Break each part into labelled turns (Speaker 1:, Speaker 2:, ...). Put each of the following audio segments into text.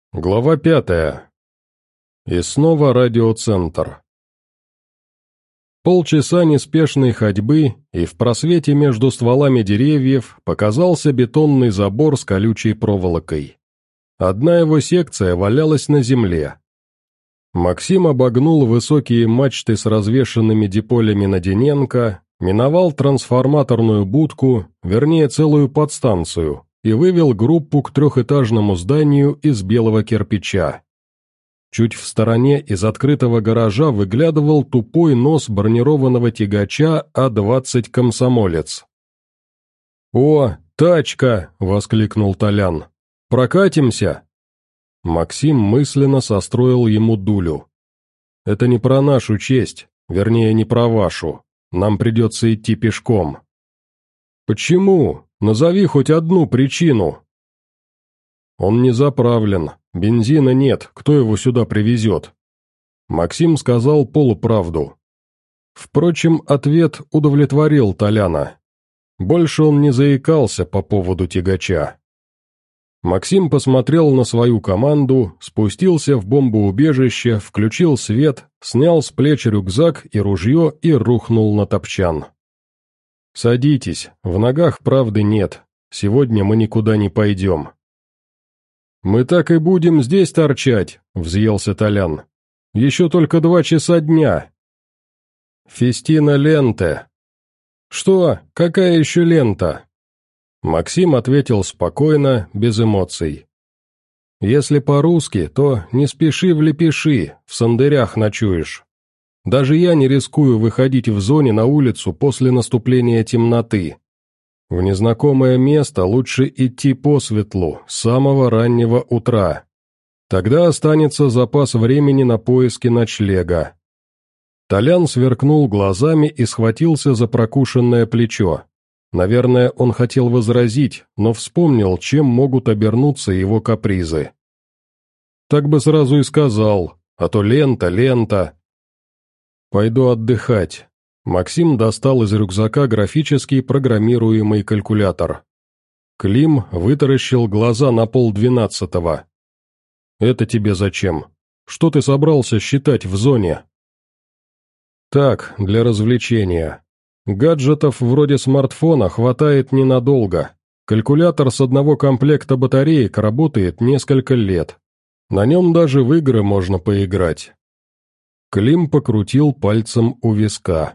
Speaker 1: Глава 5. И снова радиоцентр. Полчаса неспешной ходьбы, и в просвете между стволами деревьев показался бетонный забор с колючей проволокой. Одна его секция валялась на земле. Максим обогнул высокие мачты с развешанными диполями Надененко, миновал трансформаторную будку, вернее целую подстанцию, и вывел группу к трехэтажному зданию из белого кирпича. Чуть в стороне из открытого гаража выглядывал тупой нос бронированного тягача А-20 «Комсомолец». «О, тачка!» — воскликнул Толян. «Прокатимся?» Максим мысленно состроил ему дулю. «Это не про нашу честь, вернее, не про вашу. Нам придется идти пешком». «Почему? Назови хоть одну причину». «Он не заправлен, бензина нет, кто его сюда привезет?» Максим сказал полуправду. Впрочем, ответ удовлетворил Толяна. Больше он не заикался по поводу тягача. Максим посмотрел на свою команду, спустился в бомбоубежище, включил свет, снял с плеч рюкзак и ружье и рухнул на топчан. «Садитесь, в ногах правды нет, сегодня мы никуда не пойдем». «Мы так и будем здесь торчать», — взъелся Толян. «Еще только 2 часа дня». «Фестина ленте». «Что? Какая еще лента?» Максим ответил спокойно, без эмоций. «Если по-русски, то не спеши влепеши, в сандырях ночуешь. Даже я не рискую выходить в зоне на улицу после наступления темноты. В незнакомое место лучше идти по светлу, с самого раннего утра. Тогда останется запас времени на поиски ночлега». Толян сверкнул глазами и схватился за прокушенное плечо. Наверное, он хотел возразить, но вспомнил, чем могут обернуться его капризы. «Так бы сразу и сказал, а то лента». «Пойду отдыхать». Максим достал из рюкзака графический программируемый калькулятор. Клим вытаращил глаза на 11:30. «Это тебе зачем? Что ты собрался считать в зоне?» «Так, для развлечения. Гаджетов вроде смартфона хватает ненадолго. Калькулятор с одного комплекта батареек работает несколько лет. На нем даже в игры можно поиграть». Клим покрутил пальцем у виска.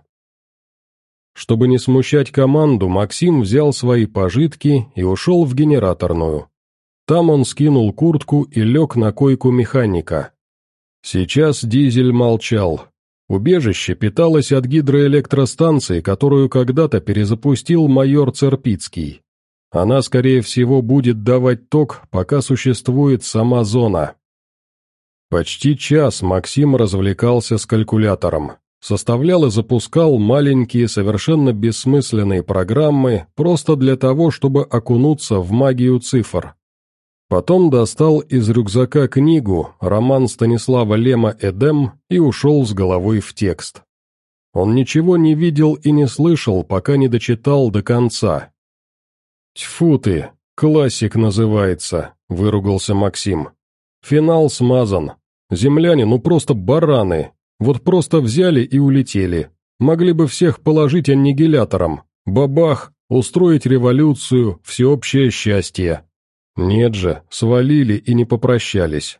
Speaker 1: Чтобы не смущать команду, Максим взял свои пожитки и ушел в генераторную. Там он скинул куртку и лег на койку механика. Сейчас дизель молчал. Убежище питалось от гидроэлектростанции, которую когда-то перезапустил майор Церпицкий. Она, скорее всего, будет давать ток, пока существует сама зона. Почти час Максим развлекался с калькулятором. Составлял и запускал маленькие, совершенно бессмысленные программы, просто для того, чтобы окунуться в магию цифр. Потом достал из рюкзака книгу, роман Станислава Лема «Эдем» и ушел с головой в текст. Он ничего не видел и не слышал, пока не дочитал до конца. «Тьфу ты, классик называется», — выругался Максим. «Финал смазан. Земляне, ну просто бараны. Вот просто взяли и улетели. Могли бы всех положить аннигилятором. Бабах, устроить революцию, всеобщее счастье. Нет же, свалили и не попрощались».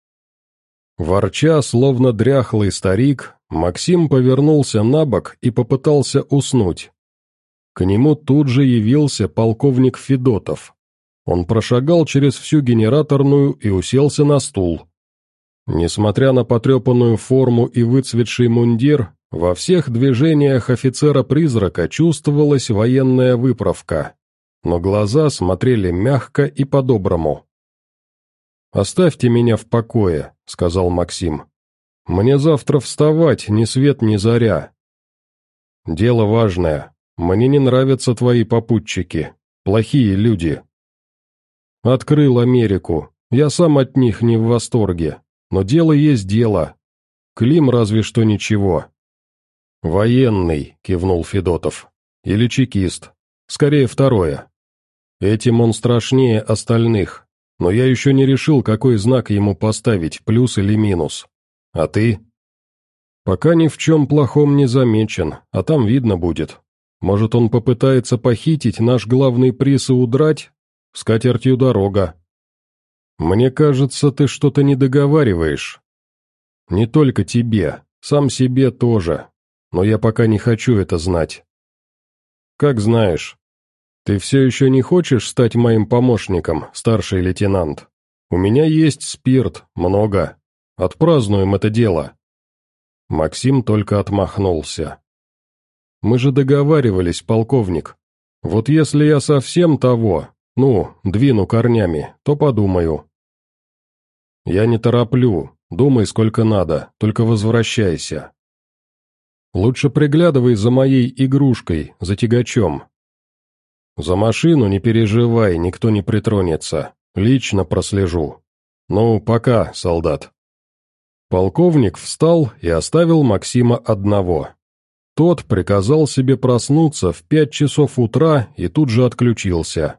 Speaker 1: Ворча, словно дряхлый старик, Максим повернулся на бок и попытался уснуть. К нему тут же явился полковник Федотов. Он прошагал через всю генераторную и уселся на стул. Несмотря на потрепанную форму и выцветший мундир, во всех движениях офицера-призрака чувствовалась военная выправка, но глаза смотрели мягко и по-доброму. «Оставьте меня в покое», — сказал Максим. «Мне завтра вставать, ни свет ни заря». «Дело важное. Мне не нравятся твои попутчики. Плохие люди». «Открыл Америку. Я сам от них не в восторге. Но дело есть дело. Клим разве что ничего». «Военный», — кивнул Федотов. «Или чекист. Скорее второе. Этим он страшнее остальных. но я еще не решил, какой знак ему поставить, плюс или минус. А ты? Пока ни в чем плохом не замечен, а там видно будет. Может, он попытается похитить наш главный приз и удрать? С катертью дорога. Мне кажется, ты что-то не договариваешь. Не только тебе, сам себе тоже, но я пока не хочу это знать. Как знаешь. Ты все еще не хочешь стать моим помощником, старший лейтенант? У меня есть спирт, много. Отпразднуем это дело. Максим только отмахнулся. Мы же договаривались, полковник. Вот если я совсем того, двину корнями, то подумаю. Я не тороплю, думай сколько надо, только возвращайся. Лучше приглядывай за моей игрушкой, за тягачом. За машину не переживай, никто не притронется, лично прослежу. Ну, пока, солдат. Полковник встал и оставил Максима одного. Тот приказал себе проснуться в 5 часов утра и тут же отключился.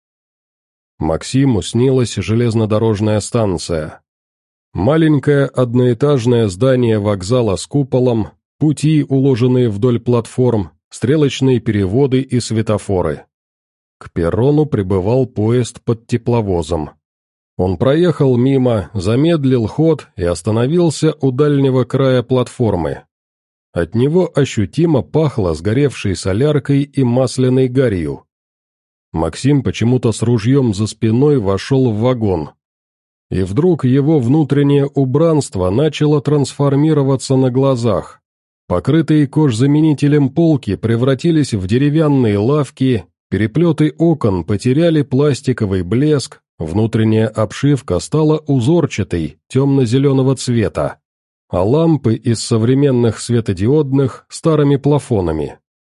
Speaker 1: Максиму снилась железнодорожная станция. Маленькое одноэтажное здание вокзала с куполом, пути, уложенные вдоль платформ, стрелочные переводы и светофоры. К перрону прибывал поезд под тепловозом. Он проехал мимо, замедлил ход и остановился у дальнего края платформы. От него ощутимо пахло сгоревшей соляркой и масляной гарью. Максим почему-то с ружьем за спиной вошел в вагон. И вдруг его внутреннее убранство начало трансформироваться на глазах. Покрытые кожзаменителем полки превратились в деревянные лавки, переплеты окон потеряли пластиковый блеск, внутренняя обшивка стала узорчатой, темно-зеленого цвета, а лампы из современных светодиодных старыми плафонами.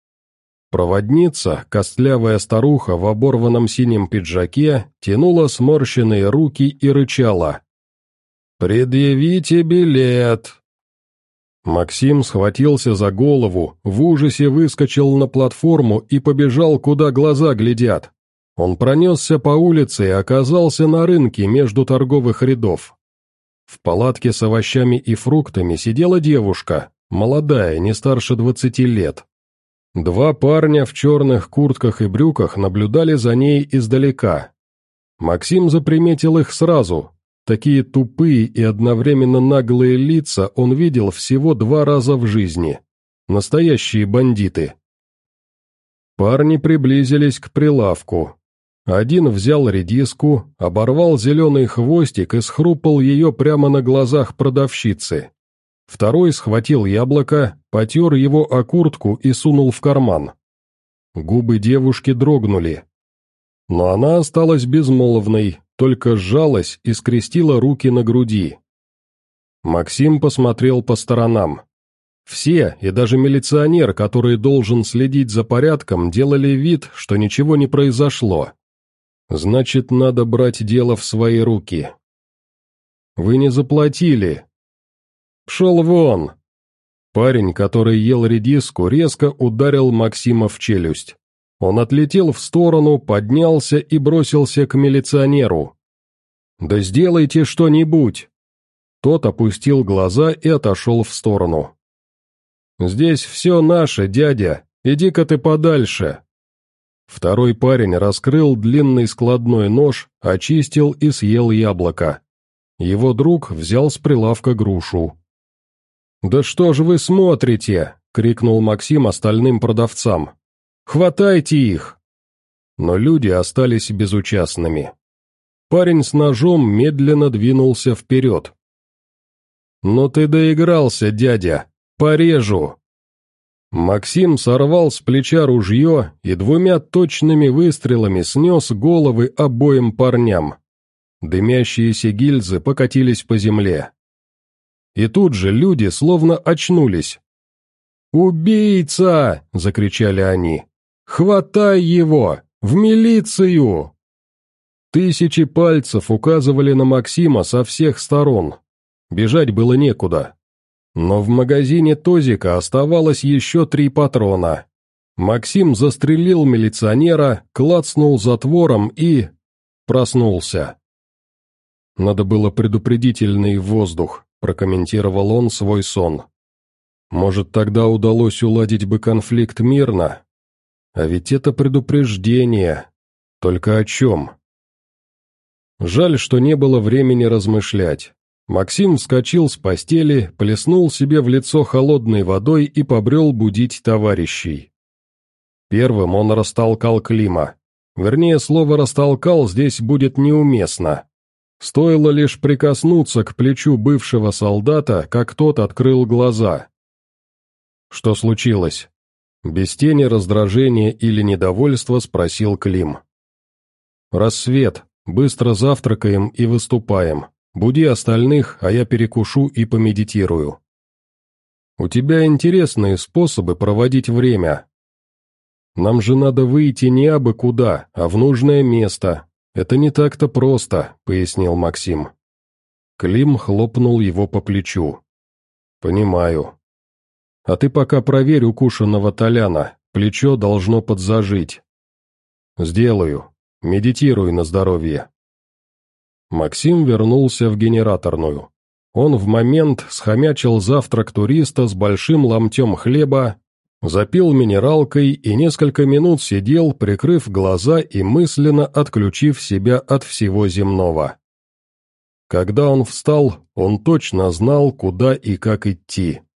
Speaker 1: Проводница, костлявая старуха в оборванном синем пиджаке, тянула сморщенные руки и рычала. «Предъявите билет!» Максим схватился за голову, в ужасе выскочил на платформу и побежал, куда глаза глядят. Он пронесся по улице и оказался на рынке между торговых рядов. В палатке с овощами и фруктами сидела девушка, молодая, не старше 20 лет. Два парня в черных куртках и брюках наблюдали за ней издалека. Максим заприметил их сразу. Такие тупые и одновременно наглые лица он видел всего 2 раза в жизни. Настоящие бандиты. Парни приблизились к прилавку. Один взял редиску, оборвал зеленый хвостик и схрупал ее прямо на глазах продавщицы. Второй схватил яблоко, потер его о куртку и сунул в карман. Губы девушки дрогнули. Но она осталась безмолвной, только сжалась и скрестила руки на груди. Максим посмотрел по сторонам. Все, и даже милиционер, который должен следить за порядком, делали вид, что ничего не произошло. Значит, надо брать дело в свои руки. «Вы не заплатили». «Пшел вон!» Парень, который ел редиску, резко ударил Максима в челюсть. Он отлетел в сторону, поднялся и бросился к милиционеру. «Да сделайте что-нибудь!» Тот опустил глаза и отошел в сторону. «Здесь все наше, дядя, иди-ка ты подальше!» Второй парень раскрыл длинный складной нож, очистил и съел яблоко. Его друг взял с прилавка грушу. «Да что же вы смотрите?» — крикнул Максим остальным продавцам. «Хватайте их!» Но люди остались безучастными. Парень с ножом медленно двинулся вперед. «Ну ты доигрался, дядя! Порежу!» Максим сорвал с плеча ружье и 2 точными выстрелами снес головы обоим парням. Дымящиеся гильзы покатились по земле. И тут же люди словно очнулись. «Убийца!» — закричали они. «Хватай его! В милицию!» Тысячи пальцев указывали на Максима со всех сторон. Бежать было некуда. Но в магазине Тозика оставалось еще 3 патрона. Максим застрелил милиционера, клацнул затвором и... проснулся. Надо было предупредительный воздух, прокомментировал он свой сон. Может, тогда удалось уладить бы конфликт мирно? А ведь это предупреждение. Только о чем? Жаль, что не было времени размышлять. Максим вскочил с постели, плеснул себе в лицо холодной водой и побрел будить товарищей. Первым он растолкал Клима. Вернее, слово «растолкал» здесь будет неуместно. Стоило лишь прикоснуться к плечу бывшего солдата, как тот открыл глаза. «Что случилось?» Без тени раздражения или недовольства спросил Клим. «Рассвет. Быстро завтракаем и выступаем. Буди остальных, а я перекушу и помедитирую». «У тебя интересные способы проводить время. Нам же надо выйти не абы куда, а в нужное место. Это не так-то просто», — пояснил Максим. Клим хлопнул его по плечу. «Понимаю. А ты пока проверь укушенного Толяна, плечо должно подзажить». «Сделаю. Медитируй на здоровье». Максим вернулся в генераторную. Он в момент схомячил завтрак туриста с большим ломтем хлеба, запил минералкой и несколько минут сидел, прикрыв глаза и мысленно отключив себя от всего земного. Когда он встал, он точно знал, куда и как идти.